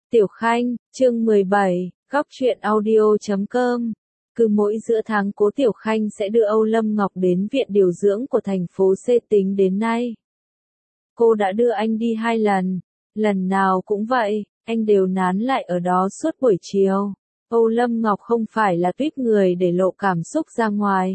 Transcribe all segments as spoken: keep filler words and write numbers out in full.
Tiểu Khanh, chương mười bảy, góc truyện audio chấm com. Cứ mỗi giữa tháng Cố Tiểu Khanh sẽ đưa Âu Lâm Ngọc đến viện điều dưỡng của thành phố C. Tính đến nay, cô đã đưa anh đi hai lần. Lần nào cũng vậy, anh đều nán lại ở đó suốt buổi chiều. Âu Lâm Ngọc không phải là tuýp người để lộ cảm xúc ra ngoài.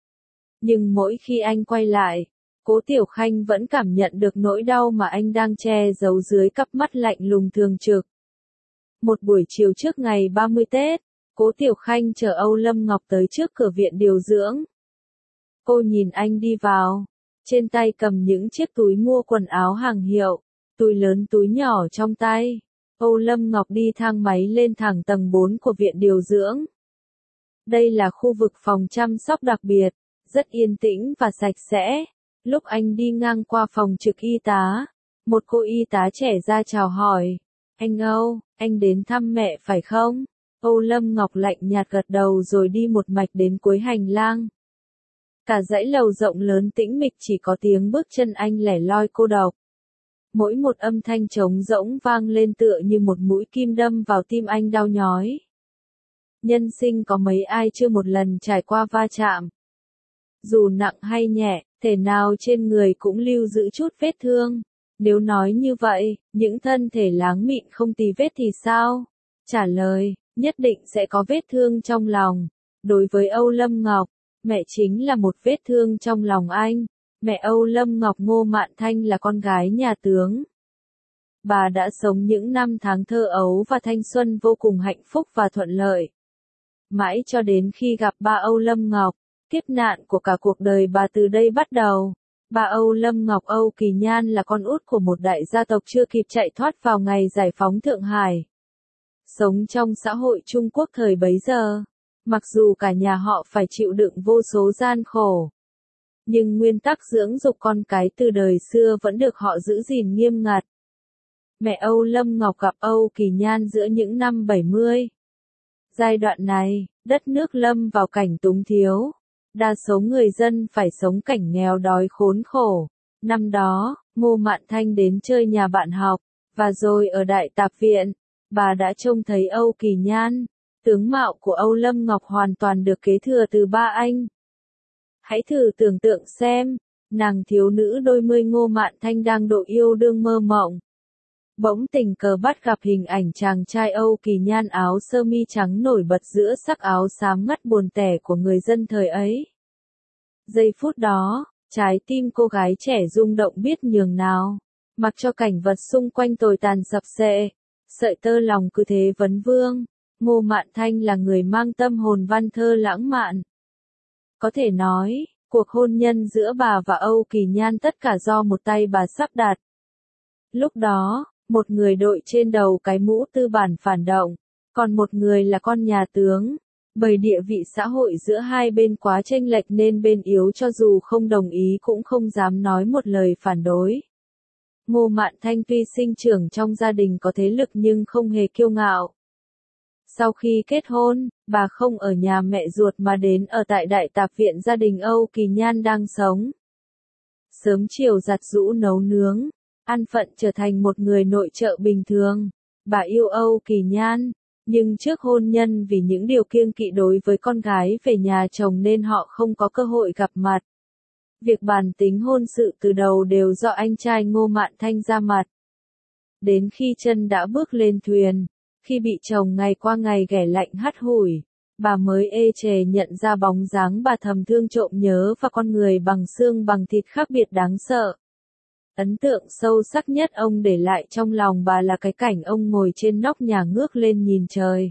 Nhưng mỗi khi anh quay lại, Cố Tiểu Khanh vẫn cảm nhận được nỗi đau mà anh đang che giấu dưới cặp mắt lạnh lùng thường trực. Một buổi chiều trước ngày ba mươi Tết, Cố Tiểu Khanh chở Âu Lâm Ngọc tới trước cửa viện điều dưỡng. Cô nhìn anh đi vào, trên tay cầm những chiếc túi mua quần áo hàng hiệu, túi lớn túi nhỏ trong tay. Âu Lâm Ngọc đi thang máy lên thẳng tầng bốn của viện điều dưỡng. Đây là khu vực phòng chăm sóc đặc biệt, rất yên tĩnh và sạch sẽ. Lúc anh đi ngang qua phòng trực y tá, một cô y tá trẻ ra chào hỏi. Anh Âu, anh đến thăm mẹ phải không? Âu Lâm Ngọc lạnh nhạt gật đầu rồi đi một mạch đến cuối hành lang. Cả dãy lầu rộng lớn tĩnh mịch chỉ có tiếng bước chân anh lẻ loi cô độc. Mỗi một âm thanh trống rỗng vang lên tựa như một mũi kim đâm vào tim anh đau nhói. Nhân sinh có mấy ai chưa một lần trải qua va chạm. Dù nặng hay nhẹ, thể nào trên người cũng lưu giữ chút vết thương. Nếu nói như vậy, những thân thể láng mịn không tì vết thì sao? Trả lời, nhất định sẽ có vết thương trong lòng. Đối với Âu Lâm Ngọc, mẹ chính là một vết thương trong lòng anh. Mẹ Âu Lâm Ngọc Ngô Mạn Thanh là con gái nhà tướng. Bà đã sống những năm tháng thơ ấu và thanh xuân vô cùng hạnh phúc và thuận lợi. Mãi cho đến khi gặp ba Âu Lâm Ngọc, kiếp nạn của cả cuộc đời bà từ đây bắt đầu. Bà Âu Lâm Ngọc Âu Kỳ Nhan là con út của một đại gia tộc chưa kịp chạy thoát vào ngày giải phóng Thượng Hải. Sống trong xã hội Trung Quốc thời bấy giờ, mặc dù cả nhà họ phải chịu đựng vô số gian khổ, nhưng nguyên tắc dưỡng dục con cái từ đời xưa vẫn được họ giữ gìn nghiêm ngặt. Mẹ Âu Lâm Ngọc gặp Âu Kỳ Nhan giữa những năm bảy mươi. Giai đoạn này, đất nước lâm vào cảnh túng thiếu. Đa số người dân phải sống cảnh nghèo đói khốn khổ. Năm đó, Ngô Mạn Thanh đến chơi nhà bạn học, và rồi ở Đại Tạp Viện, bà đã trông thấy Âu Kỳ Nhan. Tướng mạo của Âu Lâm Ngọc hoàn toàn được kế thừa từ ba anh. Hãy thử tưởng tượng xem, nàng thiếu nữ đôi mươi Ngô Mạn Thanh đang độ yêu đương mơ mộng. Bỗng tình cờ bắt gặp hình ảnh chàng trai Âu Kỳ Nhan áo sơ mi trắng nổi bật giữa sắc áo xám ngắt buồn tẻ của người dân thời ấy. Giây phút đó, trái tim cô gái trẻ rung động biết nhường nào. Mặc cho cảnh vật xung quanh tồi tàn sập xệ, sợi tơ lòng cứ thế vấn vương. Ngô Mạn Thanh là người mang tâm hồn văn thơ lãng mạn. Có thể nói, cuộc hôn nhân giữa bà và Âu Kỳ Nhan tất cả do một tay bà sắp đặt. Lúc đó, một người đội trên đầu cái mũ tư bản phản động, còn một người là con nhà tướng. Bởi địa vị xã hội giữa hai bên quá chênh lệch nên bên yếu cho dù không đồng ý cũng không dám nói một lời phản đối. Ngô Mạn Thanh tuy sinh trưởng trong gia đình có thế lực nhưng không hề kiêu ngạo. Sau khi kết hôn, bà không ở nhà mẹ ruột mà đến ở tại Đại Tạp Viện gia đình Âu Kỳ Nhan đang sống. Sớm chiều giặt giũ nấu nướng, ăn phận trở thành một người nội trợ bình thường. Bà yêu Âu Kỳ Nhan, nhưng trước hôn nhân vì những điều kiêng kỵ đối với con gái về nhà chồng nên họ không có cơ hội gặp mặt. Việc bàn tính hôn sự từ đầu đều do anh trai Ngô Mạn Thanh ra mặt. Đến khi chân đã bước lên thuyền, khi bị chồng ngày qua ngày ghẻ lạnh hắt hủi, bà mới ê chề nhận ra bóng dáng bà thầm thương trộm nhớ và con người bằng xương bằng thịt khác biệt đáng sợ. Ấn tượng sâu sắc nhất ông để lại trong lòng bà là cái cảnh ông ngồi trên nóc nhà ngước lên nhìn trời.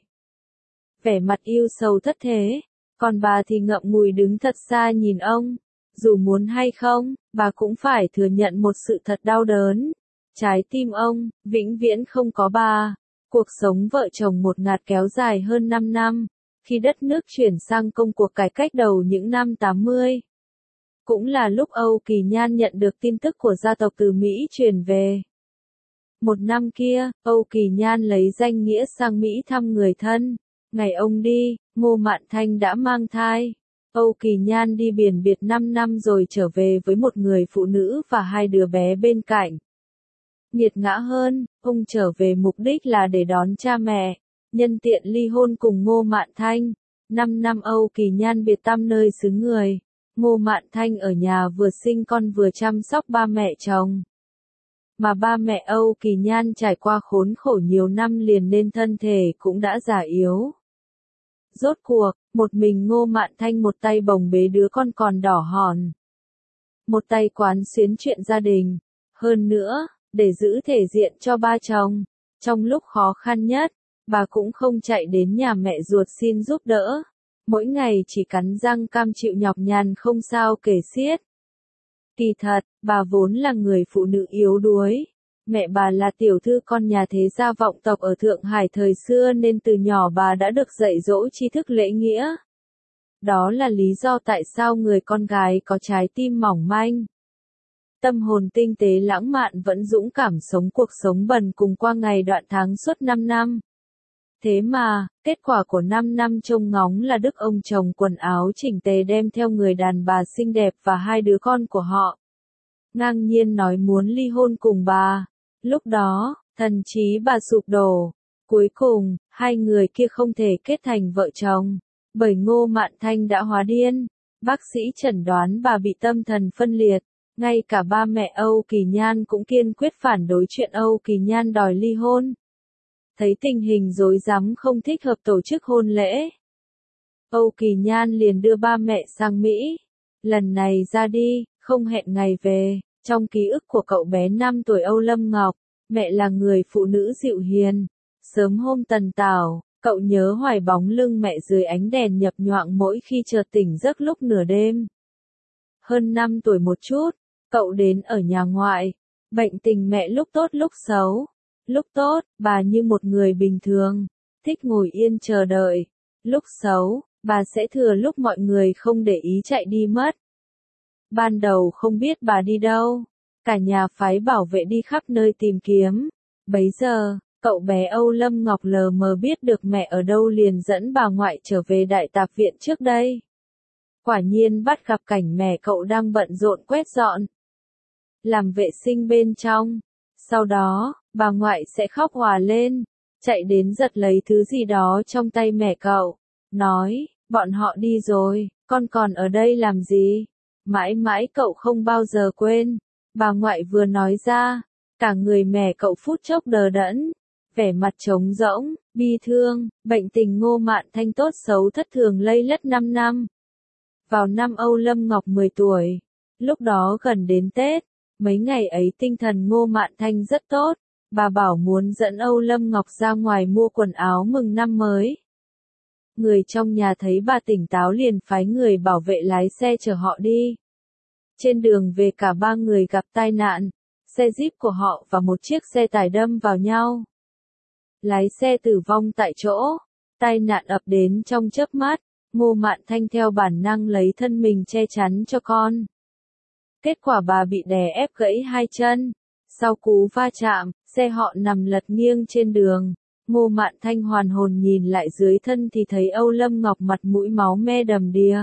Vẻ mặt yêu sầu thất thế, còn bà thì ngậm ngùi đứng thật xa nhìn ông. Dù muốn hay không, bà cũng phải thừa nhận một sự thật đau đớn. Trái tim ông, vĩnh viễn không có bà. Cuộc sống vợ chồng một ngạt kéo dài hơn năm năm, khi đất nước chuyển sang công cuộc cải cách đầu những năm tám mươi. Cũng là lúc Âu Kỳ Nhan nhận được tin tức của gia tộc từ Mỹ truyền về. Một năm kia, Âu Kỳ Nhan lấy danh nghĩa sang Mỹ thăm người thân. Ngày ông đi, Ngô Mạn Thanh đã mang thai. Âu Kỳ Nhan đi biển biệt năm năm rồi trở về với một người phụ nữ và hai đứa bé bên cạnh. Nghiệt ngã hơn, ông trở về mục đích là để đón cha mẹ, nhân tiện ly hôn cùng Ngô Mạn Thanh. Năm năm Âu Kỳ Nhan biệt tăm nơi xứ người, Ngô Mạn Thanh ở nhà vừa sinh con vừa chăm sóc ba mẹ chồng. Mà ba mẹ Âu Kỳ Nhan trải qua khốn khổ nhiều năm liền nên thân thể cũng đã già yếu. Rốt cuộc, một mình Ngô Mạn Thanh một tay bồng bế đứa con còn đỏ hòn. Một tay quán xuyến chuyện gia đình. Hơn nữa, để giữ thể diện cho ba chồng, trong lúc khó khăn nhất, bà cũng không chạy đến nhà mẹ ruột xin giúp đỡ. Mỗi ngày chỉ cắn răng cam chịu nhọc nhằn không sao kể xiết. Kỳ thật, bà vốn là người phụ nữ yếu đuối. Mẹ bà là tiểu thư con nhà thế gia vọng tộc ở Thượng Hải thời xưa nên từ nhỏ bà đã được dạy dỗ tri thức lễ nghĩa. Đó là lý do tại sao người con gái có trái tim mỏng manh, tâm hồn tinh tế lãng mạn vẫn dũng cảm sống cuộc sống bần cùng qua ngày đoạn tháng suốt năm năm. Thế mà, kết quả của năm năm trông ngóng là đức ông chồng quần áo chỉnh tề đem theo người đàn bà xinh đẹp và hai đứa con của họ. Ngang nhiên nói muốn ly hôn cùng bà. Lúc đó, thần trí bà sụp đổ. Cuối cùng, hai người kia không thể kết thành vợ chồng. Bởi Ngô Mạn Thanh đã hóa điên. Bác sĩ chẩn đoán bà bị tâm thần phân liệt. Ngay cả ba mẹ Âu Kỳ Nhan cũng kiên quyết phản đối chuyện Âu Kỳ Nhan đòi ly hôn. Thấy tình hình rối rắm không thích hợp tổ chức hôn lễ. Âu Kỳ Nhan liền đưa ba mẹ sang Mỹ. Lần này ra đi, không hẹn ngày về. Trong ký ức của cậu bé năm tuổi Âu Lâm Ngọc, mẹ là người phụ nữ dịu hiền. Sớm hôm tần tảo, cậu nhớ hoài bóng lưng mẹ dưới ánh đèn nhập nhoạng mỗi khi chợt tỉnh giấc lúc nửa đêm. Hơn năm tuổi một chút, cậu đến ở nhà ngoại. Bệnh tình mẹ lúc tốt lúc xấu. Lúc tốt, bà như một người bình thường, thích ngồi yên chờ đợi. Lúc xấu, bà sẽ thừa lúc mọi người không để ý chạy đi mất. Ban đầu không biết bà đi đâu, cả nhà phái bảo vệ đi khắp nơi tìm kiếm. Bấy giờ, cậu bé Âu Lâm Ngọc lờ mờ biết được mẹ ở đâu liền dẫn bà ngoại trở về đại tạp viện trước đây. Quả nhiên bắt gặp cảnh mẹ cậu đang bận rộn quét dọn, làm vệ sinh bên trong. Sau đó, bà ngoại sẽ khóc òa lên, chạy đến giật lấy thứ gì đó trong tay mẹ cậu, nói, bọn họ đi rồi, con còn ở đây làm gì? Mãi mãi cậu không bao giờ quên. Bà ngoại vừa nói ra, cả người mẹ cậu phút chốc đờ đẫn, vẻ mặt trống rỗng, bi thương. Bệnh tình Ngô Mạn Thanh tốt xấu thất thường lây lất năm năm. Vào năm Âu Lâm Ngọc mười tuổi, lúc đó gần đến Tết, mấy ngày ấy tinh thần Ngô Mạn Thanh rất tốt. Bà bảo muốn dẫn Âu Lâm Ngọc ra ngoài mua quần áo mừng năm mới. Người trong nhà thấy bà tỉnh táo liền phái người bảo vệ lái xe chở họ đi. Trên đường về cả ba người gặp tai nạn, xe Jeep của họ và một chiếc xe tải đâm vào nhau. Lái xe tử vong tại chỗ, tai nạn ập đến trong chớp mắt, Ngô Mạn Thanh theo bản năng lấy thân mình che chắn cho con. Kết quả bà bị đè ép gãy hai chân. Sau cú va chạm, xe họ nằm lật nghiêng trên đường. Ngô Mạn Thanh hoàn hồn nhìn lại dưới thân thì thấy Âu Lâm Ngọc mặt mũi máu me đầm đìa.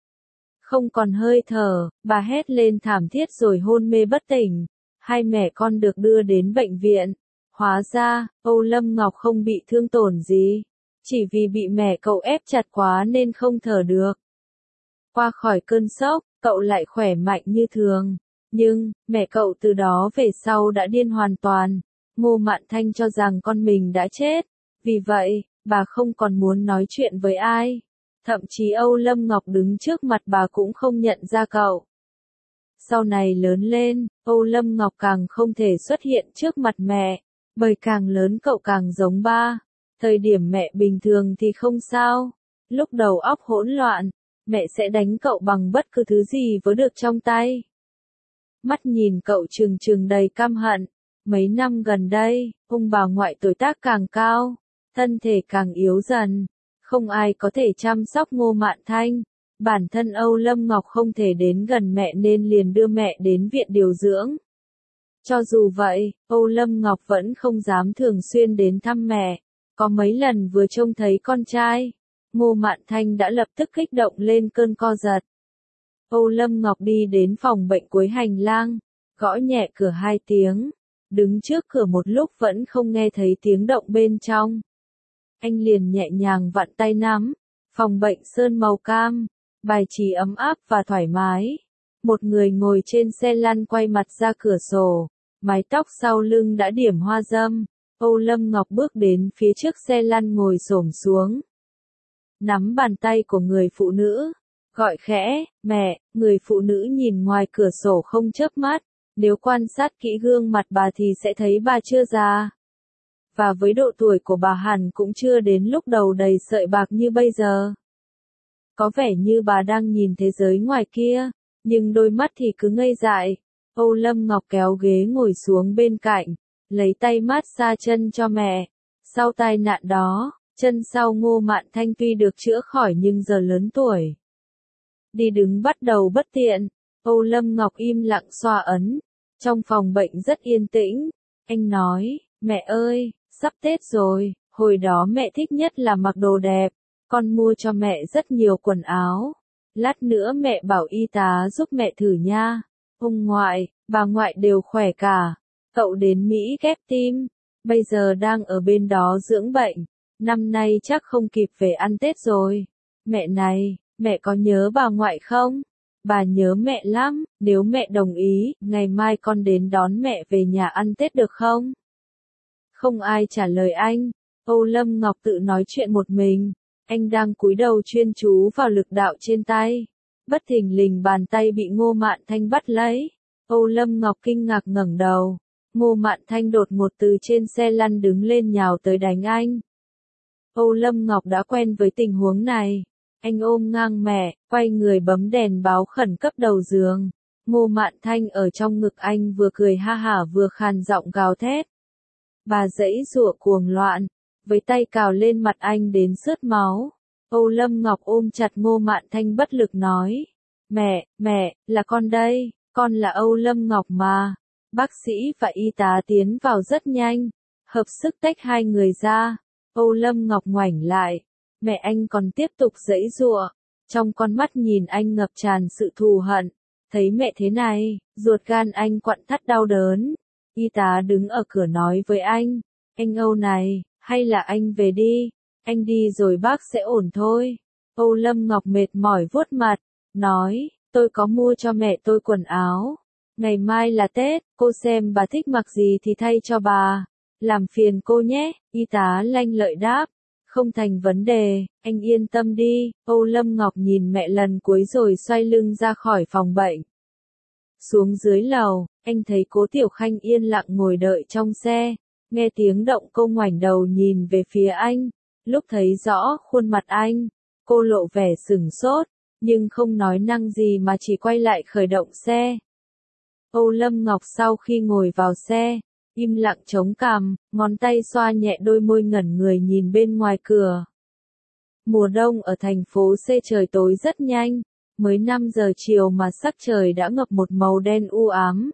Không còn hơi thở, bà hét lên thảm thiết rồi hôn mê bất tỉnh. Hai mẹ con được đưa đến bệnh viện. Hóa ra, Âu Lâm Ngọc không bị thương tổn gì. Chỉ vì bị mẹ cậu ép chặt quá nên không thở được. Qua khỏi cơn sốc, cậu lại khỏe mạnh như thường. Nhưng, mẹ cậu từ đó về sau đã điên hoàn toàn. Ngô Mạn Thanh cho rằng con mình đã chết. Vì vậy, bà không còn muốn nói chuyện với ai. Thậm chí Âu Lâm Ngọc đứng trước mặt bà cũng không nhận ra cậu. Sau này lớn lên, Âu Lâm Ngọc càng không thể xuất hiện trước mặt mẹ. Bởi càng lớn cậu càng giống ba. Thời điểm mẹ bình thường thì không sao. Lúc đầu óc hỗn loạn, mẹ sẽ đánh cậu bằng bất cứ thứ gì với được trong tay. Mắt nhìn cậu trừng trừng đầy căm hận. Mấy năm gần đây, ông bà ngoại tuổi tác càng cao, thân thể càng yếu dần. Không ai có thể chăm sóc Ngô Mạn Thanh. Bản thân Âu Lâm Ngọc không thể đến gần mẹ nên liền đưa mẹ đến viện điều dưỡng. Cho dù vậy, Âu Lâm Ngọc vẫn không dám thường xuyên đến thăm mẹ. Có mấy lần vừa trông thấy con trai, Ngô Mạn Thanh đã lập tức kích động lên cơn co giật. Âu Lâm Ngọc đi đến phòng bệnh cuối hành lang, gõ nhẹ cửa hai tiếng. đứng trước cửa một lúc vẫn không nghe thấy tiếng động bên trong. Anh liền nhẹ nhàng vặn tay nắm, phòng bệnh sơn màu cam, bài trí ấm áp và thoải mái. Một người ngồi trên xe lăn quay mặt ra cửa sổ, mái tóc sau lưng đã điểm hoa dâm. Âu Lâm Ngọc bước đến phía trước xe lăn ngồi xổm xuống. Nắm bàn tay của người phụ nữ, gọi khẽ, mẹ. Người phụ nữ nhìn ngoài cửa sổ không chớp mắt, nếu quan sát kỹ gương mặt bà thì sẽ thấy bà chưa già. Và với độ tuổi của bà hẳn cũng chưa đến lúc đầu đầy sợi bạc như bây giờ. Có vẻ như bà đang nhìn thế giới ngoài kia, nhưng đôi mắt thì cứ ngây dại. Âu Lâm Ngọc kéo ghế ngồi xuống bên cạnh, lấy tay mát xa chân cho mẹ. Sau tai nạn đó, chân sau Ngô Mạn Thanh tuy được chữa khỏi nhưng giờ lớn tuổi, đi đứng bắt đầu bất tiện. Âu Lâm Ngọc im lặng xoa ấn. Trong phòng bệnh rất yên tĩnh. Anh nói, mẹ ơi, sắp Tết rồi, hồi đó mẹ thích nhất là mặc đồ đẹp. Con mua cho mẹ rất nhiều quần áo. Lát nữa mẹ bảo y tá giúp mẹ thử nha. Ông ngoại, bà ngoại đều khỏe cả. Cậu đến Mỹ ghép tim, bây giờ đang ở bên đó dưỡng bệnh. Năm nay chắc không kịp về ăn Tết rồi. Mẹ này, mẹ có nhớ bà ngoại không? Bà nhớ mẹ lắm, nếu mẹ đồng ý, ngày mai con đến đón mẹ về nhà ăn Tết được không? Không ai trả lời anh. Âu Lâm Ngọc tự nói chuyện một mình. Anh đang cúi đầu chuyên chú vào lực đạo trên tay. Bất thình lình bàn tay bị Ngô Mạn Thanh bắt lấy. Âu Lâm Ngọc kinh ngạc ngẩng đầu. Ngô Mạn Thanh đột ngột từ trên xe lăn đứng lên nhào tới đánh anh. Âu Lâm Ngọc đã quen với tình huống này. Anh ôm ngang mẹ, quay người bấm đèn báo khẩn cấp đầu giường. Ngô Mạn Thanh ở trong ngực anh vừa cười ha hả vừa khàn giọng gào thét. Bà giãy giụa cuồng loạn, với tay cào lên mặt anh đến sướt máu. Âu Lâm Ngọc ôm chặt Ngô Mạn Thanh bất lực nói. Mẹ, mẹ, là con đây, con là Âu Lâm Ngọc mà. Bác sĩ và y tá tiến vào rất nhanh, hợp sức tách hai người ra. Âu Lâm Ngọc ngoảnh lại, mẹ anh còn tiếp tục giãy giụa. Trong con mắt nhìn anh ngập tràn sự thù hận. Thấy mẹ thế này, ruột gan anh quặn thắt đau đớn. Y tá đứng ở cửa nói với anh, anh Âu này, hay là anh về đi, anh đi rồi bác sẽ ổn thôi. Âu Lâm Ngọc mệt mỏi vuốt mặt, nói, tôi có mua cho mẹ tôi quần áo. Ngày mai là Tết, cô xem bà thích mặc gì thì thay cho bà. Làm phiền cô nhé, y tá lanh lợi đáp. Không thành vấn đề, anh yên tâm đi. Âu Lâm Ngọc nhìn mẹ lần cuối rồi xoay lưng ra khỏi phòng bệnh. Xuống dưới lầu, anh thấy Cố Tiểu Khanh yên lặng ngồi đợi trong xe. Nghe tiếng động cô ngoảnh đầu nhìn về phía anh. Lúc thấy rõ khuôn mặt anh, cô lộ vẻ sửng sốt, nhưng không nói năng gì mà chỉ quay lại khởi động xe. Âu Lâm Ngọc sau khi ngồi vào xe, im lặng chống cằm, ngón tay xoa nhẹ đôi môi ngẩn người nhìn bên ngoài cửa. Mùa đông ở thành phố C trời tối rất nhanh, mới năm giờ chiều mà sắc trời đã ngập một màu đen u ám.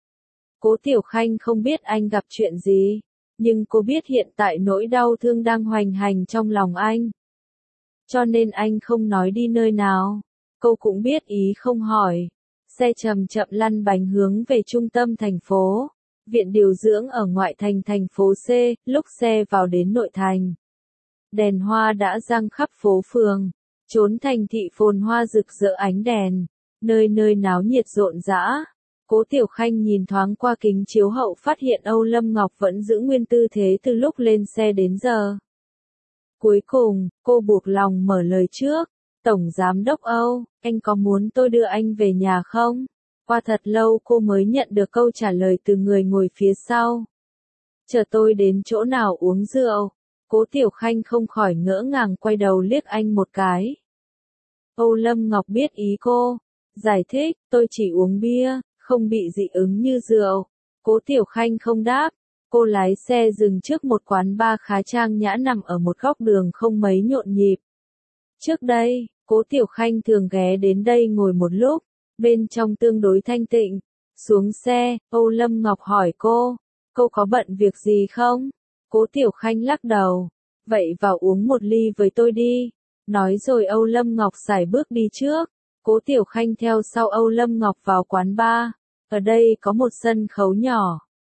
Cố Tiểu Khanh không biết anh gặp chuyện gì, nhưng cô biết hiện tại nỗi đau thương đang hoành hành trong lòng anh. Cho nên anh không nói đi nơi nào, cô cũng biết ý không hỏi. Xe chậm chậm lăn bánh hướng về trung tâm thành phố, viện điều dưỡng ở ngoại thành thành phố C. Lúc xe vào đến nội thành, đèn hoa đã giăng khắp phố phường, chốn thành thị phồn hoa rực rỡ ánh đèn, nơi nơi náo nhiệt rộn rã. Cố Tiểu Khanh nhìn thoáng qua kính chiếu hậu phát hiện Âu Lâm Ngọc vẫn giữ nguyên tư thế từ lúc lên xe đến giờ. Cuối cùng, cô buộc lòng mở lời trước. Tổng Giám đốc Âu, anh có muốn tôi đưa anh về nhà không? Qua thật lâu cô mới nhận được câu trả lời từ người ngồi phía sau. Chờ tôi đến chỗ nào uống rượu. Cố Tiểu Khanh không khỏi ngỡ ngàng quay đầu liếc anh một cái. Âu Lâm Ngọc biết ý cô, giải thích, tôi chỉ uống bia, không bị dị ứng như rượu. Cố Tiểu Khanh không đáp, cô lái xe dừng trước một quán bar khá trang nhã nằm ở một góc đường không mấy nhộn nhịp. Trước đây, Cố Tiểu Khanh thường ghé đến đây ngồi một lúc, bên trong tương đối thanh tịnh. Xuống xe, Âu Lâm Ngọc hỏi cô, cô có bận việc gì không? Cố Tiểu Khanh lắc đầu, vậy vào uống một ly với tôi đi. Nói rồi Âu Lâm Ngọc sải bước đi trước, Cố Tiểu Khanh theo sau Âu Lâm Ngọc vào quán bar. Ở đây có một sân khấu nhỏ,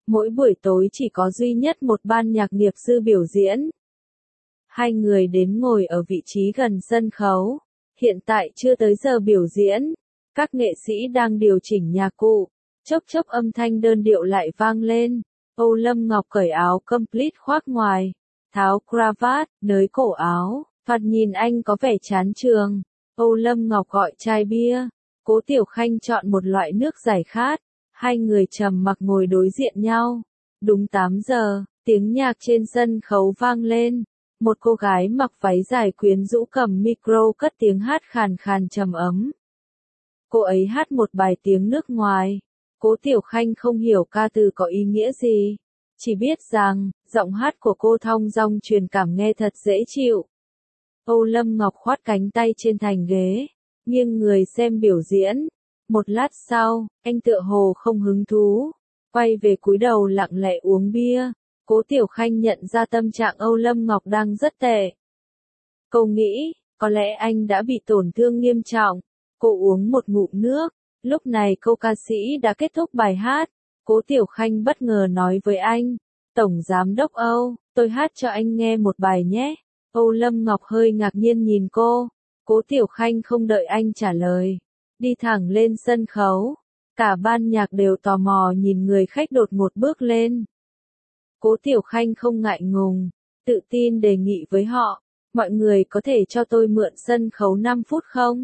Mỗi buổi tối chỉ có duy nhất một ban nhạc nghiệp dư biểu diễn. Hai người đến ngồi ở vị trí gần sân khấu. Hiện tại chưa tới giờ biểu diễn. Các nghệ sĩ đang điều chỉnh nhạc cụ. Chốc chốc âm thanh đơn điệu lại vang lên. Âu Lâm Ngọc cởi áo complete khoác ngoài. Tháo cravat, nới cổ áo. Thoạt nhìn anh có vẻ chán trường. Âu Lâm Ngọc gọi chai bia. Cố Tiểu Khanh chọn một loại nước giải khát. Hai người trầm mặc ngồi đối diện nhau. Đúng tám giờ, tiếng nhạc trên sân khấu vang lên. Một cô gái mặc váy dài quyến rũ cầm micro cất tiếng hát khàn khàn trầm ấm. Cô ấy hát một bài tiếng nước ngoài. Cố Tiểu Khanh không hiểu ca từ có ý nghĩa gì. Chỉ biết rằng, giọng hát của cô thong dong truyền cảm nghe thật dễ chịu. Âu Lâm Ngọc khoát cánh tay trên thành ghế, nghiêng người xem biểu diễn. Một lát sau, anh tựa hồ không hứng thú, quay về cúi đầu lặng lẽ uống bia. Cố Tiểu Khanh nhận ra tâm trạng Âu Lâm Ngọc đang rất tệ. Cô nghĩ, có lẽ anh đã bị tổn thương nghiêm trọng. Cô uống một ngụm nước. Lúc này cô ca sĩ đã kết thúc bài hát. Cố Tiểu Khanh bất ngờ nói với anh, Tổng Giám đốc Âu, tôi hát cho anh nghe một bài nhé. Âu Lâm Ngọc hơi ngạc nhiên nhìn cô. Cố Tiểu Khanh không đợi anh trả lời. Đi thẳng lên sân khấu. Cả ban nhạc đều tò mò nhìn người khách đột ngột bước lên. Cố Tiểu Khanh không ngại ngùng, tự tin đề nghị với họ, mọi người có thể cho tôi mượn sân khấu năm phút không?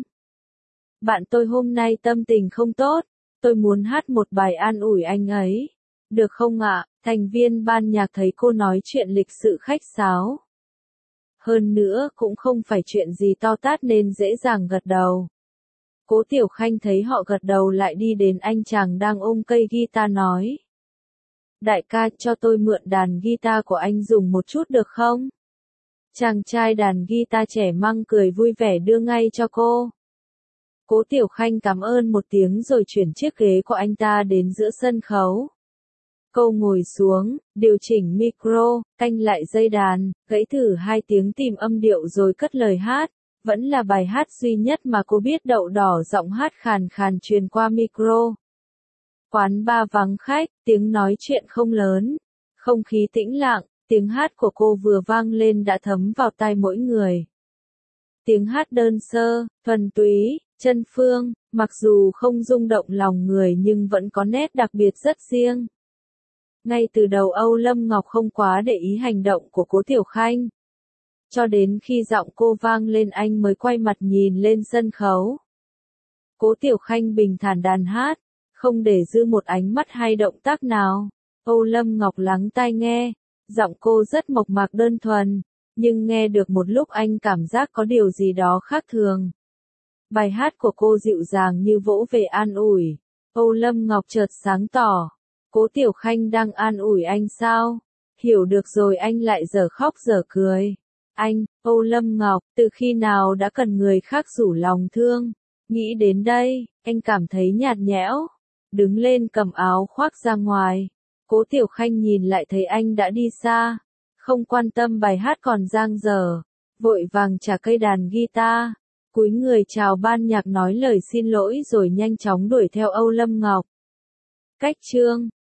Bạn tôi hôm nay tâm tình không tốt, tôi muốn hát một bài an ủi anh ấy. Được không ạ? Thành viên ban nhạc thấy cô nói chuyện lịch sự khách sáo. Hơn nữa cũng không phải chuyện gì to tát nên dễ dàng gật đầu. Cố Tiểu Khanh thấy họ gật đầu lại đi đến anh chàng đang ôm cây guitar nói. Đại ca, cho tôi mượn đàn guitar của anh dùng một chút được không? Chàng trai đàn guitar trẻ măng cười vui vẻ đưa ngay cho cô. Cố Tiểu Khanh cảm ơn một tiếng rồi chuyển chiếc ghế của anh ta đến giữa sân khấu. Cô ngồi xuống, điều chỉnh micro, canh lại dây đàn, gãy thử hai tiếng tìm âm điệu rồi cất lời hát. Vẫn là bài hát duy nhất mà cô biết, đậu đỏ giọng hát khàn khàn truyền qua micro. Quán bar vắng khách, tiếng nói chuyện không lớn, không khí tĩnh lặng, tiếng hát của cô vừa vang lên đã thấm vào tai mỗi người. Tiếng hát đơn sơ, thuần túy, chân phương, mặc dù không rung động lòng người nhưng vẫn có nét đặc biệt rất riêng. Ngay từ đầu Âu Lâm Ngọc không quá để ý hành động của Cố Tiểu Khanh. Cho đến khi giọng cô vang lên anh mới quay mặt nhìn lên sân khấu. Cố Tiểu Khanh bình thản đàn hát, không để dư một ánh mắt hay động tác nào. Âu Lâm Ngọc lắng tai nghe, giọng cô rất mộc mạc đơn thuần, nhưng nghe được một lúc anh cảm giác có điều gì đó khác thường. Bài hát của cô dịu dàng như vỗ về an ủi. Âu Lâm Ngọc chợt sáng tỏ. Cố Tiểu Khanh đang an ủi anh sao? Hiểu được rồi, anh lại dở khóc dở cười. Anh, Âu Lâm Ngọc, từ khi nào đã cần người khác rủ lòng thương? Nghĩ đến đây, anh cảm thấy nhạt nhẽo. Đứng lên cầm áo khoác ra ngoài. Cố Tiểu Khanh nhìn lại thấy anh đã đi xa. Không quan tâm bài hát còn dang dở. Vội vàng trả cây đàn guitar. Cúi người chào ban nhạc nói lời xin lỗi rồi nhanh chóng đuổi theo Âu Lâm Ngọc. Cách chương